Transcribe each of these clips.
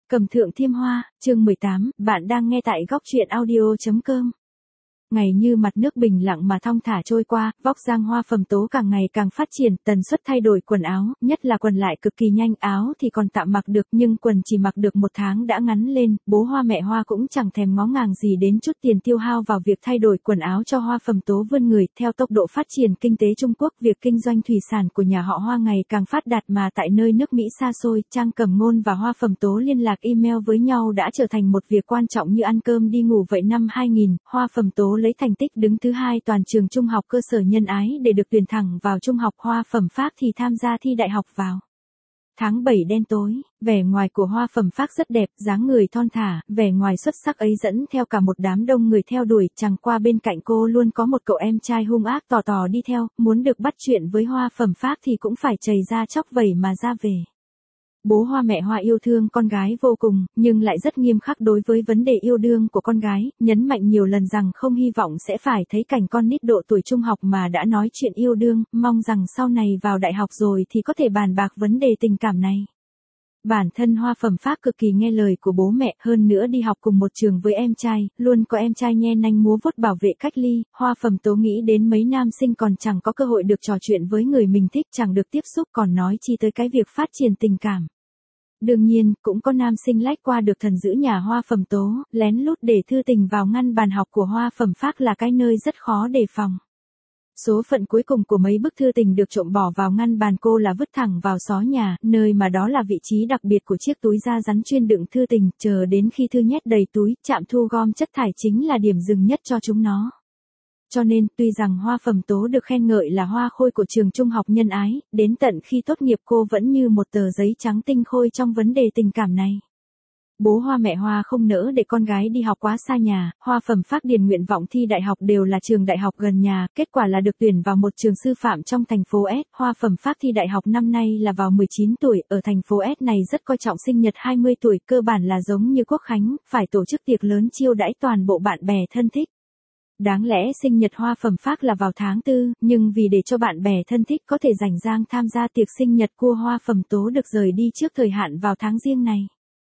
Cầm thượng thiêm hoa, chương 18, bạn đang nghe tại góc truyện audio.com. Ngày như mặt nước bình lặng mà thong thả trôi qua, vóc dáng Hoa Phẩm Tố càng ngày càng phát triển, tần suất thay đổi quần áo, nhất là quần lại cực kỳ nhanh, áo thì còn tạm mặc được nhưng quần chỉ mặc được 1 tháng đã ngắn lên, bố Hoa mẹ Hoa cũng chẳng thèm ngó ngàng gì đến chút tiền tiêu hao vào việc thay đổi quần áo cho Hoa Phẩm Tố vươn người. Theo tốc độ phát triển kinh tế Trung Quốc, việc kinh doanh thủy sản của nhà họ Hoa ngày càng phát đạt mà tại nơi nước Mỹ xa xôi, Trang Cẩm Ngôn và Hoa Phẩm Tố liên lạc email với nhau đã trở thành một việc quan trọng như ăn cơm đi ngủ vậy. Năm 2000, Hoa Phẩm Tố lấy thành tích đứng thứ 2 toàn trường trung học cơ sở Nhân Ái để được tuyển thẳng vào trung học. Hoa Phẩm Phác thì tham gia thi đại học vào tháng 7 đen tối. Vẻ ngoài của Hoa Phẩm Phác rất đẹp, dáng người thon thả, vẻ ngoài xuất sắc ấy dẫn theo cả một đám đông người theo đuổi, chẳng qua bên cạnh cô luôn có một cậu em trai hung ác tò tò đi theo, muốn được bắt chuyện với Hoa Phẩm Phác thì cũng phải chầy ra chóc vẩy mà ra về. Bố Hoa mẹ Hoa yêu thương con gái vô cùng, nhưng lại rất nghiêm khắc đối với vấn đề yêu đương của con gái, nhấn mạnh nhiều lần rằng không hy vọng sẽ phải thấy cảnh con nít độ tuổi trung học mà đã nói chuyện yêu đương, mong rằng sau này vào đại học rồi thì có thể bàn bạc vấn đề tình cảm này. Bản thân Hoa Phẩm Phác cực kỳ nghe lời của bố mẹ, hơn nữa đi học cùng một trường với em trai, luôn có em trai nhe nanh múa vuốt bảo vệ cách ly. Hoa Phẩm Tố nghĩ đến mấy nam sinh còn chẳng có cơ hội được trò chuyện với người mình thích, chẳng được tiếp xúc, còn nói chi tới cái việc phát triển tình cảm. Đương nhiên, cũng có nam sinh lách qua được thần giữ nhà Hoa Phẩm Tố, lén lút để thư tình vào ngăn bàn học của Hoa Phẩm Phác là cái nơi rất khó đề phòng. Số phận cuối cùng của mấy bức thư tình được trộm bỏ vào ngăn bàn cô là vứt thẳng vào xó nhà, nơi mà đó là vị trí đặc biệt của chiếc túi da rắn chuyên đựng thư tình, chờ đến khi thư nhét đầy túi, trạm thu gom chất thải chính là điểm dừng nhất cho chúng nó. Cho nên, tuy rằng Hoa Phẩm Tố được khen ngợi là hoa khôi của trường trung học Nhân Ái, đến tận khi tốt nghiệp cô vẫn như một tờ giấy trắng tinh khôi trong vấn đề tình cảm này. Bố Hoa mẹ Hoa không nỡ để con gái đi học quá xa nhà, Hoa Phẩm Phác điền nguyện vọng thi đại học đều là trường đại học gần nhà, kết quả là được tuyển vào một trường sư phạm trong thành phố S. Hoa Phẩm Phác thi đại học năm nay là vào 19 tuổi, ở thành phố S này rất coi trọng sinh nhật 20 tuổi, cơ bản là giống như Quốc khánh, phải tổ chức tiệc lớn chiêu đãi toàn bộ bạn bè thân thích. Đáng lẽ sinh nhật Hoa Phẩm Phác là vào tháng 4, nhưng vì để cho bạn bè thân thích có thể rảnh rang tham gia tiệc sinh nhật của Hoa Phẩm Tố được rời đi trước thời hạn vào tháng Giêng này.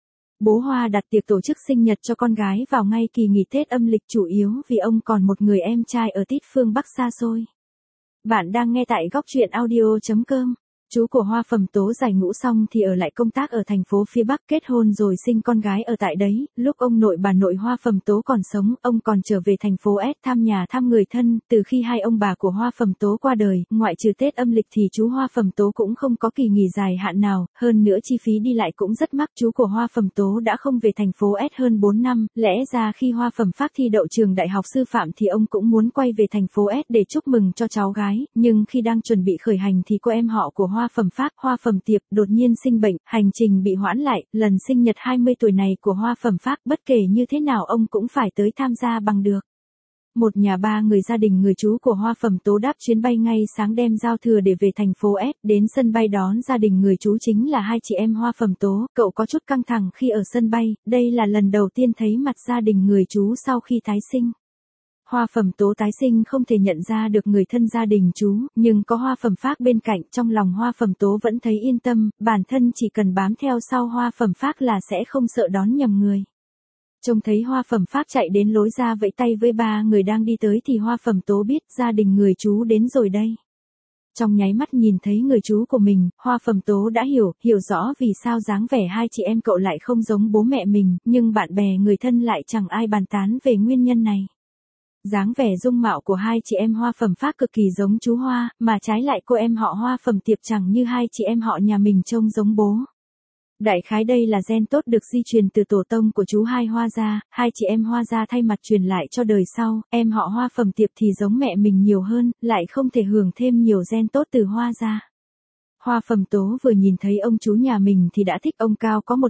Bố Hoa đặt tiệc tổ chức sinh nhật cho con gái vào ngay kỳ nghỉ Tết âm lịch, chủ yếu vì ông còn một người em trai ở tít phương Bắc xa xôi. Bạn đang nghe tại góc truyện audio.com. Chú của Hoa Phẩm Tố giải ngũ xong thì ở lại công tác ở thành phố phía Bắc, kết hôn rồi sinh con gái ở tại đấy. Lúc ông nội bà nội Hoa Phẩm Tố còn sống, ông còn trở về thành phố S thăm nhà thăm người thân. Từ khi hai ông bà của Hoa Phẩm Tố qua đời, ngoại trừ Tết âm lịch thì chú Hoa Phẩm Tố cũng không có kỳ nghỉ dài hạn nào, hơn nữa chi phí đi lại cũng rất mắc. Chú của Hoa Phẩm Tố đã không về thành phố S hơn 4 năm, lẽ ra khi Hoa Phẩm Phác thi đậu trường đại học sư phạm thì ông cũng muốn quay về thành phố S để chúc mừng cho cháu gái, nhưng khi đang chuẩn bị khởi hành thì cô em họ của Hoa Phẩm Phác, Hoa Phẩm Tiệp, đột nhiên sinh bệnh, hành trình bị hoãn lại. Lần sinh nhật 20 tuổi này của Hoa Phẩm Phác bất kể như thế nào ông cũng phải tới tham gia bằng được. Một nhà 3 người gia đình người chú của Hoa Phẩm Tố đáp chuyến bay ngay sáng đem giao thừa để về thành phố S, đến sân bay đón gia đình người chú chính là hai chị em Hoa Phẩm Tố. Cậu có chút căng thẳng khi ở sân bay, đây là lần đầu tiên thấy mặt gia đình người chú sau khi tái sinh. Hoa Phẩm Tố tái sinh không thể nhận ra được người thân gia đình chú, nhưng có Hoa Phẩm Phác bên cạnh, trong lòng Hoa Phẩm Tố vẫn thấy yên tâm, bản thân chỉ cần bám theo sau Hoa Phẩm Phác là sẽ không sợ đón nhầm người. Trông thấy Hoa Phẩm Phác chạy đến lối ra vẫy tay với 3 người đang đi tới thì Hoa Phẩm Tố biết gia đình người chú đến rồi đây. Trong nháy mắt nhìn thấy người chú của mình, Hoa Phẩm Tố đã hiểu rõ vì sao dáng vẻ hai chị em cậu lại không giống bố mẹ mình, nhưng bạn bè người thân lại chẳng ai bàn tán về nguyên nhân này. Dáng vẻ dung mạo của hai chị em Hoa Phẩm Phác cực kỳ giống chú Hoa, mà trái lại cô em họ Hoa Phẩm Tiệp chẳng như hai chị em họ nhà mình trông giống bố. Đại khái đây là gen tốt được di truyền từ tổ tông của chú hai Hoa gia, hai chị em Hoa gia thay mặt truyền lại cho đời sau, em họ Hoa Phẩm Tiệp thì giống mẹ mình nhiều hơn, lại không thể hưởng thêm nhiều gen tốt từ Hoa gia. Hoa Phẩm Tố vừa nhìn thấy ông chú nhà mình thì đã thích, ông cao có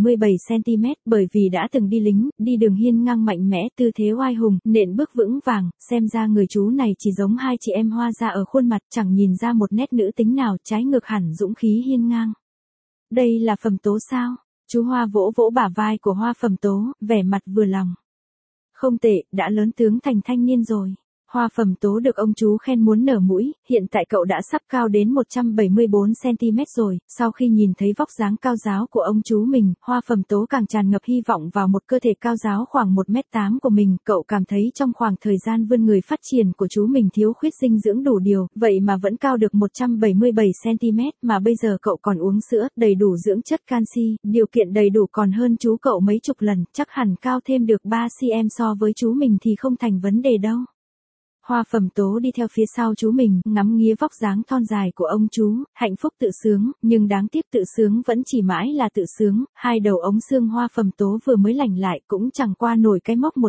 177cm, bởi vì đã từng đi lính, đi đường hiên ngang mạnh mẽ, tư thế oai hùng, nện bước vững vàng, xem ra người chú này chỉ giống hai chị em Hoa gia ở khuôn mặt, chẳng nhìn ra một nét nữ tính nào, trái ngược hẳn dũng khí hiên ngang. Đây là Phẩm Tố sao? Chú Hoa vỗ vỗ bả vai của Hoa Phẩm Tố, vẻ mặt vừa lòng. Không tệ, đã lớn tướng thành thanh niên rồi. Hoa phẩm tố được ông chú khen muốn nở mũi, hiện tại cậu đã sắp cao đến 174cm rồi, sau khi nhìn thấy vóc dáng cao ráo của ông chú mình, hoa phẩm tố càng tràn ngập hy vọng vào một cơ thể cao ráo khoảng 1m8 của mình, cậu cảm thấy trong khoảng thời gian vươn người phát triển của chú mình thiếu khuyết dinh dưỡng đủ điều, vậy mà vẫn cao được 177cm, mà bây giờ cậu còn uống sữa, đầy đủ dưỡng chất canxi, điều kiện đầy đủ còn hơn chú cậu mấy chục lần, chắc hẳn cao thêm được 3cm so với chú mình thì không thành vấn đề đâu. Hoa phẩm tố đi theo phía sau chú mình, ngắm nghía vóc dáng thon dài của ông chú, hạnh phúc tự sướng, nhưng đáng tiếc tự sướng vẫn chỉ mãi là tự sướng, hai đầu ống xương hoa phẩm tố vừa mới lành lại cũng chẳng qua nổi cái mốc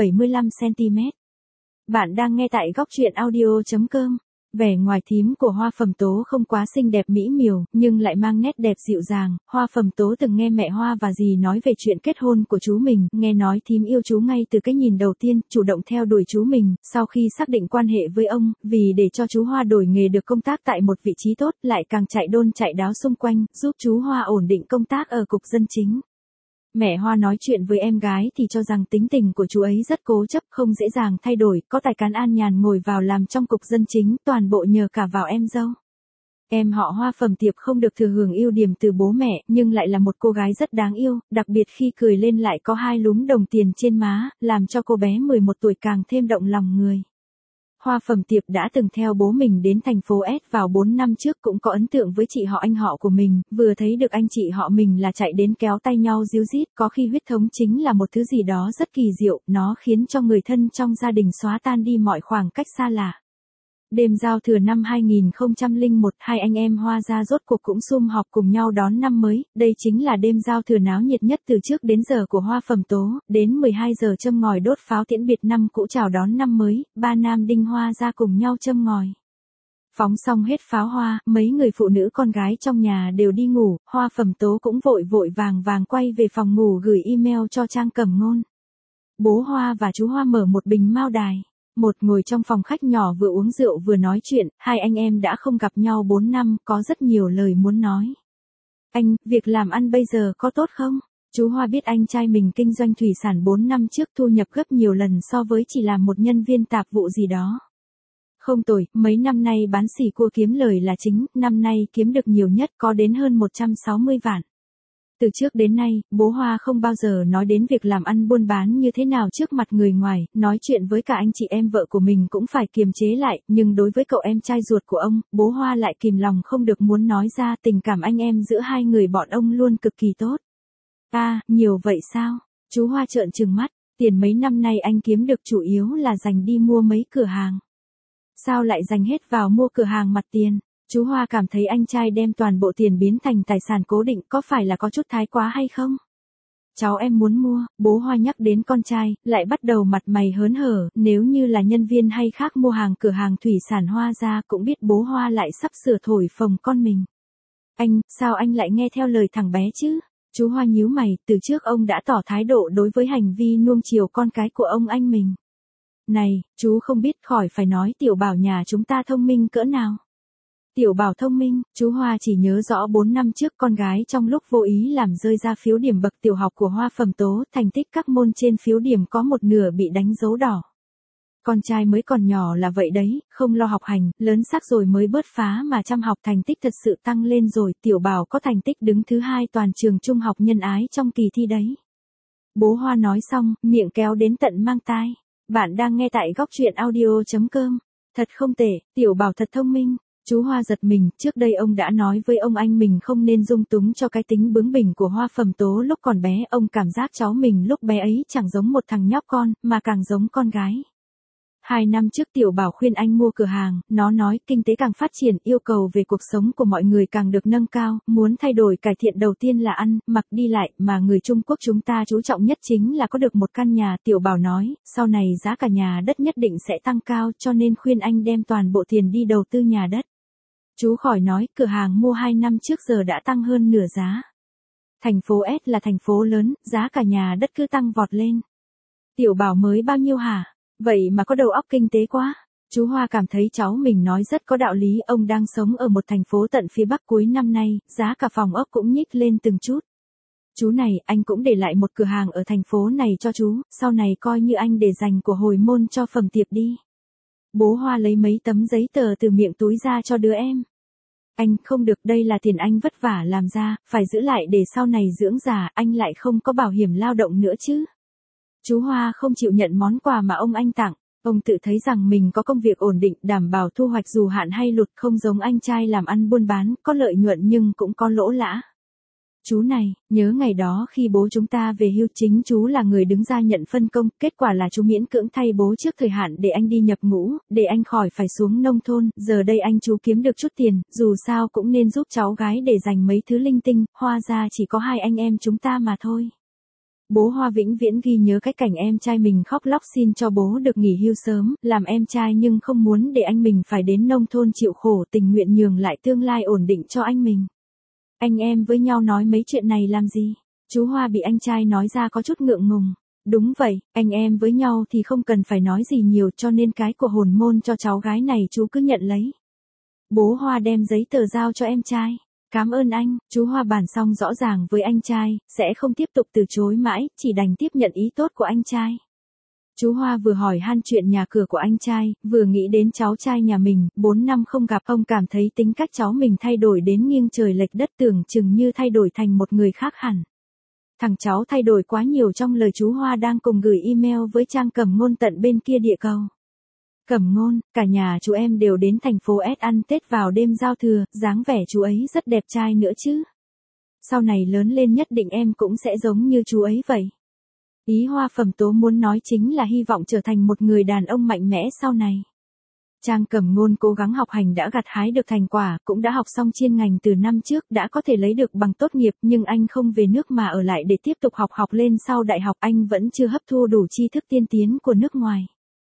175cm. Bạn đang nghe tại góc truyện audio.com. Vẻ ngoài thím của hoa phẩm tố không quá xinh đẹp mỹ miều, nhưng lại mang nét đẹp dịu dàng. Hoa phẩm tố từng nghe mẹ Hoa và dì nói về chuyện kết hôn của chú mình, nghe nói thím yêu chú ngay từ cái nhìn đầu tiên, chủ động theo đuổi chú mình, sau khi xác định quan hệ với ông, vì để cho chú Hoa đổi nghề được công tác tại một vị trí tốt, lại càng chạy đôn chạy đáo xung quanh, giúp chú Hoa ổn định công tác ở cục dân chính. Mẹ Hoa nói chuyện với em gái thì cho rằng tính tình của chú ấy rất cố chấp, không dễ dàng thay đổi, có tài cán an nhàn ngồi vào làm trong cục dân chính, toàn bộ nhờ cả vào em dâu. Em họ Hoa Phẩm Tiệp không được thừa hưởng ưu điểm từ bố mẹ, nhưng lại là một cô gái rất đáng yêu, đặc biệt khi cười lên lại có hai lúm đồng tiền trên má, làm cho cô bé 11 tuổi càng thêm động lòng người. Hoa Phẩm Tiệp đã từng theo bố mình đến thành phố S vào 4 năm trước, cũng có ấn tượng với chị họ anh họ của mình, vừa thấy được anh chị họ mình là chạy đến kéo tay nhau ríu rít, có khi huyết thống chính là một thứ gì đó rất kỳ diệu, nó khiến cho người thân trong gia đình xóa tan đi mọi khoảng cách xa lạ. Đêm giao thừa năm 2001, hai anh em Hoa gia rốt cuộc cũng sum họp cùng nhau đón năm mới, đây chính là đêm giao thừa náo nhiệt nhất từ trước đến giờ của Hoa Phẩm Tố, đến 12 giờ châm ngòi đốt pháo tiễn biệt năm cũ chào đón năm mới, ba nam đinh Hoa gia cùng nhau châm ngòi. Phóng xong hết pháo hoa, mấy người phụ nữ con gái trong nhà đều đi ngủ, Hoa Phẩm Tố cũng vội vội vàng vàng quay về phòng ngủ gửi email cho Trang Cẩm Ngôn. Bố Hoa và chú Hoa mở một bình Mao Đài. Một ngồi trong phòng khách nhỏ vừa uống rượu vừa nói chuyện, hai anh em đã không gặp nhau 4 năm, có rất nhiều lời muốn nói. Anh, việc làm ăn bây giờ có tốt không? Chú Hoa biết anh trai mình kinh doanh thủy sản 4 năm trước thu nhập gấp nhiều lần so với chỉ làm một nhân viên tạp vụ gì đó. Không tồi, mấy năm nay bán xỉ cua kiếm lời là chính, năm nay kiếm được nhiều nhất có đến hơn 160 vạn. Từ trước đến nay, bố Hoa không bao giờ nói đến việc làm ăn buôn bán như thế nào trước mặt người ngoài, nói chuyện với cả anh chị em vợ của mình cũng phải kiềm chế lại, nhưng đối với cậu em trai ruột của ông, bố Hoa lại kìm lòng không được muốn nói ra, tình cảm anh em giữa hai người bọn ông luôn cực kỳ tốt. Nhiều vậy sao? Chú Hoa trợn trừng mắt, tiền mấy năm nay anh kiếm được chủ yếu là dành đi mua mấy cửa hàng. Sao lại dành hết vào mua cửa hàng mặt tiền? Chú Hoa cảm thấy anh trai đem toàn bộ tiền biến thành tài sản cố định có phải là có chút thái quá hay không? Cháu em muốn mua, bố Hoa nhắc đến con trai, lại bắt đầu mặt mày hớn hở, nếu như là nhân viên hay khác mua hàng cửa hàng thủy sản Hoa ra cũng biết bố Hoa lại sắp sửa thổi phồng con mình. Anh, sao anh lại nghe theo lời thằng bé chứ? Chú Hoa nhíu mày, từ trước ông đã tỏ thái độ đối với hành vi nuông chiều con cái của ông anh mình. Này, chú không biết khỏi phải nói Tiểu Bảo nhà chúng ta thông minh cỡ nào. Tiểu Bảo thông minh, chú Hoa chỉ nhớ rõ 4 năm trước con gái trong lúc vô ý làm rơi ra phiếu điểm bậc tiểu học của Hoa Phẩm Tố, thành tích các môn trên phiếu điểm có một nửa bị đánh dấu đỏ. Con trai mới còn nhỏ là vậy đấy, không lo học hành, lớn xác rồi mới bớt phá mà chăm học thành tích thật sự tăng lên rồi, Tiểu Bảo có thành tích đứng thứ 2 toàn trường trung học nhân ái trong kỳ thi đấy. Bố Hoa nói xong, miệng kéo đến tận mang tai. Bạn đang nghe tại góc truyện audio.com. Thật không tệ, Tiểu Bảo thật thông minh. Chú Hoa giật mình, trước đây ông đã nói với ông anh mình không nên dung túng cho cái tính bướng bỉnh của Hoa Phẩm Tố lúc còn bé, ông cảm giác cháu mình lúc bé ấy chẳng giống một thằng nhóc con, mà càng giống con gái. 2 năm trước Tiểu Bảo khuyên anh mua cửa hàng, nó nói kinh tế càng phát triển, yêu cầu về cuộc sống của mọi người càng được nâng cao, muốn thay đổi cải thiện đầu tiên là ăn, mặc đi lại, mà người Trung Quốc chúng ta chú trọng nhất chính là có được một căn nhà. Tiểu Bảo nói, sau này giá cả nhà đất nhất định sẽ tăng cao cho nên khuyên anh đem toàn bộ tiền đi đầu tư nhà đất. Chú khỏi nói, cửa hàng mua 2 năm trước giờ đã tăng hơn nửa giá. Thành phố S là thành phố lớn, giá cả nhà đất cứ tăng vọt lên. Tiểu Bảo mới bao nhiêu hả? Vậy mà có đầu óc kinh tế quá. Chú Hoa cảm thấy cháu mình nói rất có đạo lý, ông đang sống ở một thành phố tận phía Bắc, cuối năm nay, giá cả phòng ốc cũng nhích lên từng chút. Chú này, anh cũng để lại một cửa hàng ở thành phố này cho chú, sau này coi như anh để dành của hồi môn cho Phẩm Tiệp đi. Bố Hoa lấy mấy tấm giấy tờ từ miệng túi ra cho đứa em. Anh, không được, đây là tiền anh vất vả làm ra, phải giữ lại để sau này dưỡng già, anh lại không có bảo hiểm lao động nữa chứ. Chú Hoa không chịu nhận món quà mà ông anh tặng. Ông tự thấy rằng mình có công việc ổn định, đảm bảo thu hoạch dù hạn hay lụt, không giống anh trai làm ăn buôn bán, có lợi nhuận nhưng cũng có lỗ lã. Chú này, nhớ ngày đó khi bố chúng ta về hưu, chính chú là người đứng ra nhận phân công, kết quả là chú miễn cưỡng thay bố trước thời hạn để anh đi nhập ngũ, để anh khỏi phải xuống nông thôn, giờ đây anh chú kiếm được chút tiền, dù sao cũng nên giúp cháu gái để dành mấy thứ linh tinh, Hoa ra chỉ có hai anh em chúng ta mà thôi. Bố Hoa vĩnh viễn ghi nhớ cái cảnh em trai mình khóc lóc xin cho bố được nghỉ hưu sớm, làm em trai nhưng không muốn để anh mình phải đến nông thôn chịu khổ, tình nguyện nhường lại tương lai ổn định cho anh mình. Anh em với nhau nói mấy chuyện này làm gì? Chú Hoa bị anh trai nói ra có chút ngượng ngùng. Đúng vậy, anh em với nhau thì không cần phải nói gì nhiều, cho nên cái của hồn môn cho cháu gái này chú cứ nhận lấy. Bố Hoa đem giấy tờ giao cho em trai. Cảm ơn anh, chú Hoa bàn xong rõ ràng với anh trai, sẽ không tiếp tục từ chối mãi, chỉ đành tiếp nhận ý tốt của anh trai. Chú Hoa vừa hỏi han chuyện nhà cửa của anh trai, vừa nghĩ đến cháu trai nhà mình, 4 năm không gặp, ông cảm thấy tính cách cháu mình thay đổi đến nghiêng trời lệch đất, tưởng chừng như thay đổi thành một người khác hẳn. Thằng cháu thay đổi quá nhiều, trong lời chú Hoa đang cùng gửi email với Trang Cẩm Ngôn tận bên kia địa cầu. Cẩm Ngôn, cả nhà chú em đều đến thành phố S ăn Tết vào đêm giao thừa, dáng vẻ chú ấy rất đẹp trai nữa chứ. Sau này lớn lên nhất định em cũng sẽ giống như chú ấy vậy. Ý Hoa Phẩm Tố muốn nói chính là hy vọng trở thành một người đàn ông mạnh mẽ sau này. Trang Cẩm Ngôn cố gắng học hành đã gặt hái được thành quả, cũng đã học xong chuyên ngành từ năm trước, đã có thể lấy được bằng tốt nghiệp, nhưng anh không về nước mà ở lại để tiếp tục học lên sau đại học, anh vẫn chưa hấp thu đủ tri thức tiên tiến của nước ngoài.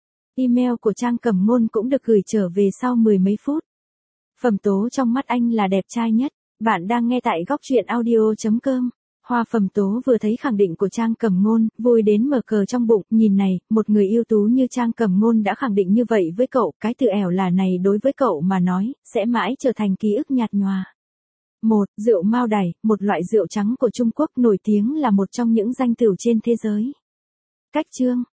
Email của Trang Cẩm Ngôn cũng được gửi trở về sau 10 mấy phút. Phẩm Tố trong mắt anh là đẹp trai nhất. Bạn đang nghe tại góc truyện audio.com. Hoa Phẩm Tố vừa thấy khẳng định của Trang Cẩm Ngôn, vui đến mở cờ trong bụng, nhìn này, một người ưu tú như Trang Cẩm Ngôn đã khẳng định như vậy với cậu, cái từ ẻo là này đối với cậu mà nói, sẽ mãi trở thành ký ức nhạt nhòa. 1. Rượu Mao Đài, một loại rượu trắng của Trung Quốc nổi tiếng là một trong những danh tửu trên thế giới. Cách chương